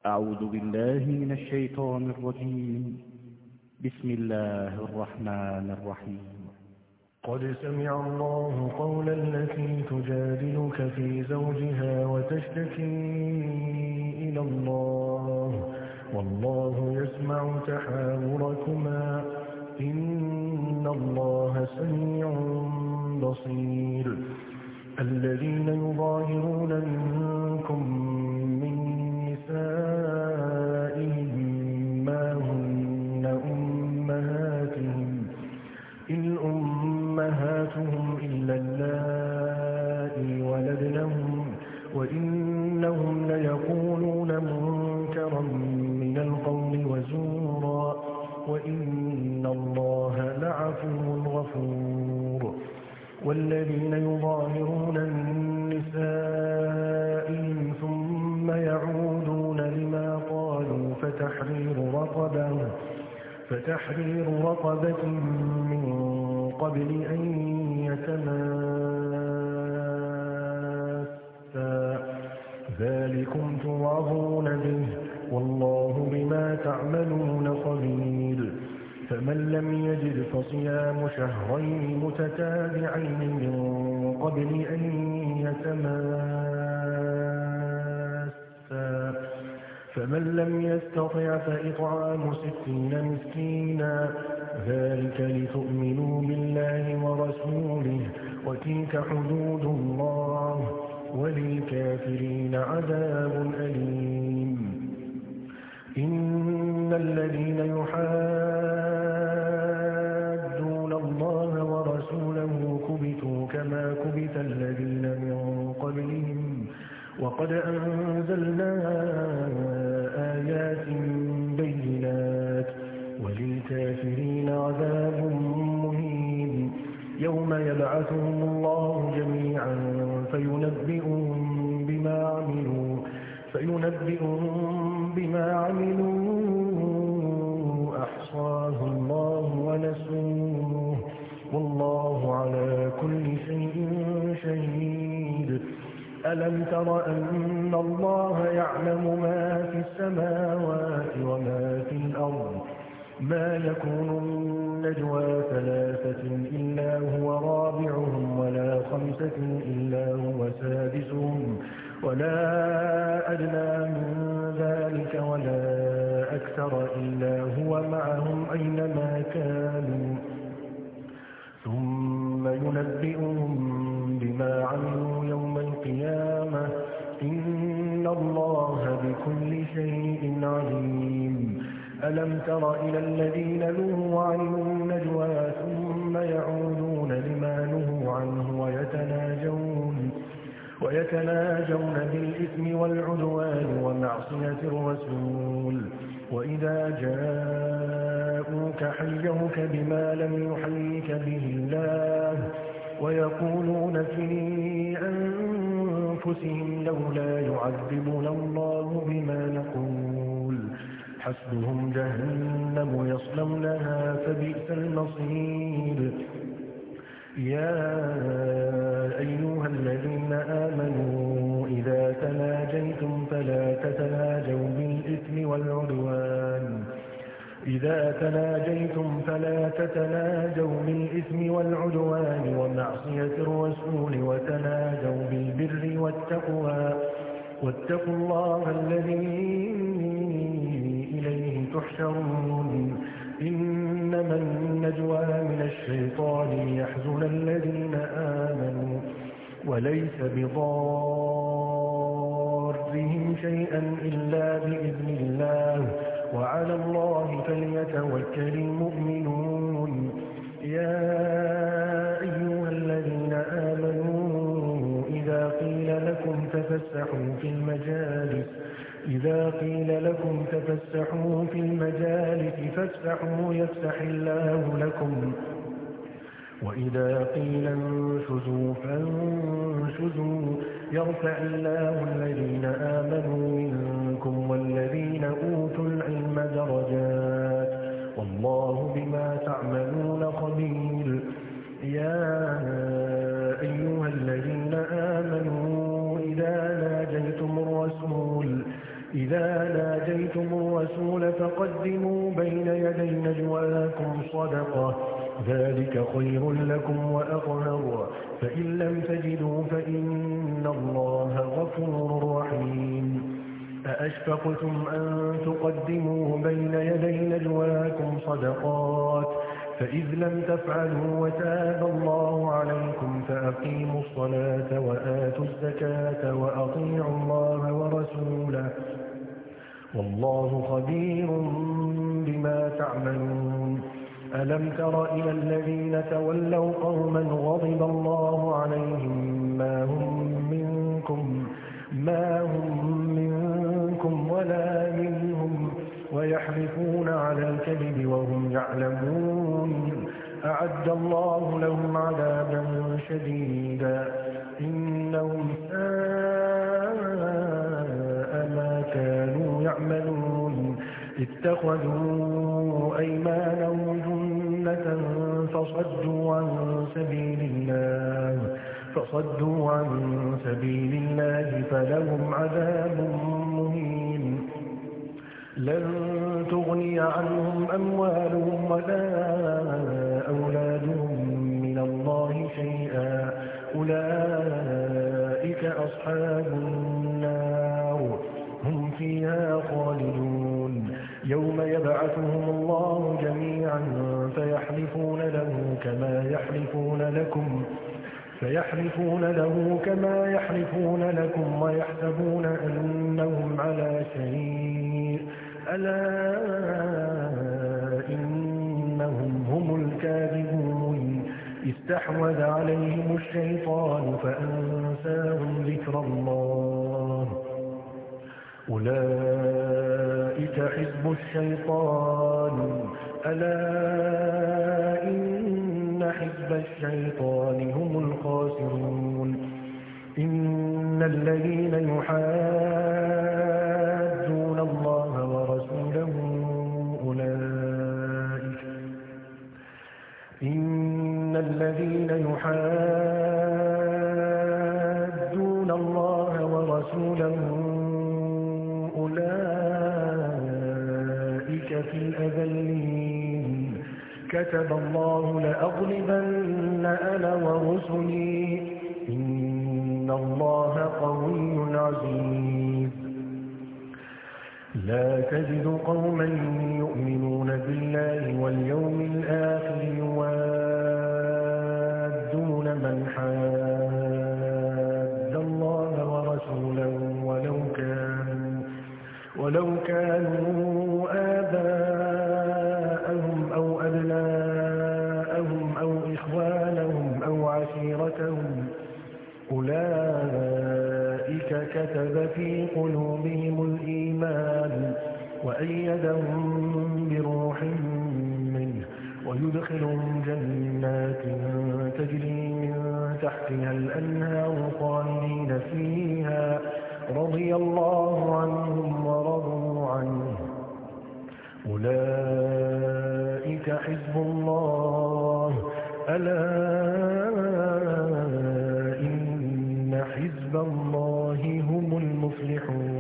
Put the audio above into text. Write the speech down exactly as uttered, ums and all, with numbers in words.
أعوذ بالله من الشيطان الرجيم. بسم الله الرحمن الرحيم. قد سمع الله قول التي تجادلك في زوجها وتشتكي إلى الله والله يسمع تحاوركما إن الله سميع بصير. الذين يظاهرون منكم من نسائهم ما هن أمهاتهم إن أمهاتهم إلا اللائي ولدنهم وإنهم ليقولون منكرا من القول وزورا وإن الله لعفو غفور. والذين يظاهرون من نسائهم ثم يعودون لما قالوا فتحرير رقبة فتحرير رقبة من قبل أن يتماسا ذلكم توعظون به والله بما تعملون خبير. فمن لم يجد فصيام شهرين متتابعين من قبل أن يتماسا فمن لم يستطع فإطعام ستين مسكينا ذلك لتؤمنوا بالله ورسوله وتلك حدود الله وللكافرين عذاب أليم. إن الذين يحادون الله ورسوله كبتوا كما كبت الذين من قبلهم وقد أنزلنا آيات بينات وللكافرين عذاب مهين. يوم يبعثهم الله جميعا فينبئهم بما عملوا فينبئهم بما عملوا أحصاه الله ونسوه والله على كل شيء شهيد. ألم تر أن الله يعلم ما في السماوات وما في الأرض ما يكون من نجوى ثلاثة إلا هو رابعهم ولا خمسة إلا هو سادسهم ولا أدنى من ذلك ولا أكثر إلا هو معهم أينما كانوا ثم ينبئهم بما عملوا يوم القيامة إن الله بكل شيء عليم. ألم تر إلى الذين نهوا عن النجوى ثم يعودون لما نهوا عنه ويتناجون ويتناجون بالإثم والعدوان ومعصية الرسول وإذا جاءوك حيوك بما لم يحيك به الله ويقولون في أنفسهم لولا يعذبنا الله بما نقول حسبهم جهنم يصلونها فبئس المصير. يا أيها الذين آمنوا إذا تناجيتم فلا تتناجوا بالإثم والعدوان إذا تناجيتم فلا تتناجوا بالإثم والعدوان ومعصية الرسول وتناجوا بالبر والتقوى واتقوا الله الذي إليه تحشرون. إنما النجوى من الشيطان ليحزن الذين آمنوا وليس بضارهم شيئا إلا بإذن الله وعلى الله فليتوكل المؤمنون. يا أيها الذين آمنوا إذا قيل لكم تفسحوا في المجالس إذا قيل لكم تفسحوا في المجالس فافسحوا يفسح الله لكم وإذا قيل انشزوا فانشزوا يرفع الله الذين آمنوا منكم والذين أوتوا العلم درجات والله بما تعملون خبير. يا أيها الذين آمنوا إذا ناجيتم الرسول إذا ناجيتم الرسول فقدموا بين يدي نجواكم صدقة ذلك خير لكم وأطهر فإن لم تجدوا فإن الله غفور رحيم أأشفقتم أن تقدموا بين يدي نجواكم صدقات فإذ لم تفعلوا وتاب الله عليكم فأقيموا الصلاة وآتوا الزكاة وأطيعوا الله ورسوله والله خبير بما تعملون ألم تر إلى الذين تولوا قوما غضب الله عليهم ما هم منكم ما هم منكم ولا منهم ويحلفون على الكذب وهم يعلمون أعد الله لهم عذابا شديدا إنهم ساء ما كانوا يعملون اتخذوا أيمانهم جنة فصدوا عن سبيل الله فصدوا عن سبيل الله فلهم عذاب مهين لن تغني عنهم أموالهم ولا أولادهم من الله شيئا أولئك أصحاب النار هم فيها خالدون يوم يبعثهم الله جميعا فيحلفون له كما يحلفون لكم فيحلفون له كما يحلفون لكم ويحسبون أنهم على شيء ألا إنهم هم الكاذبون استحوذ عليهم الشيطان فأنساهم ذكر الله أولئك حزب الشيطان ألا إن حزب الشيطان هم الخاسرون إن الذين يحادون الله ورسوله أولئك إن الذين يحادون الله ورسوله أولئك في الأذلين كتب الله لأغلبن أنا ورسلي إن الله قوي عزيز لا تجد قوما يؤمنون بالله واليوم الآخر يوادون من حاد الله ورسوله ولو كانوا ولو كانوا آباءهم أو أبناءهم أو إخوانهم أو عشيرتهم أولئك كتب في قلوبهم الإيمان وأيدهم بروح منه ويدخلهم جنات تجري من تحتها الأنهار خالدين فيها رضي الله عنهم ورضوا عنه أولئك حزب الله ألا إن حزب الله هم المفلحون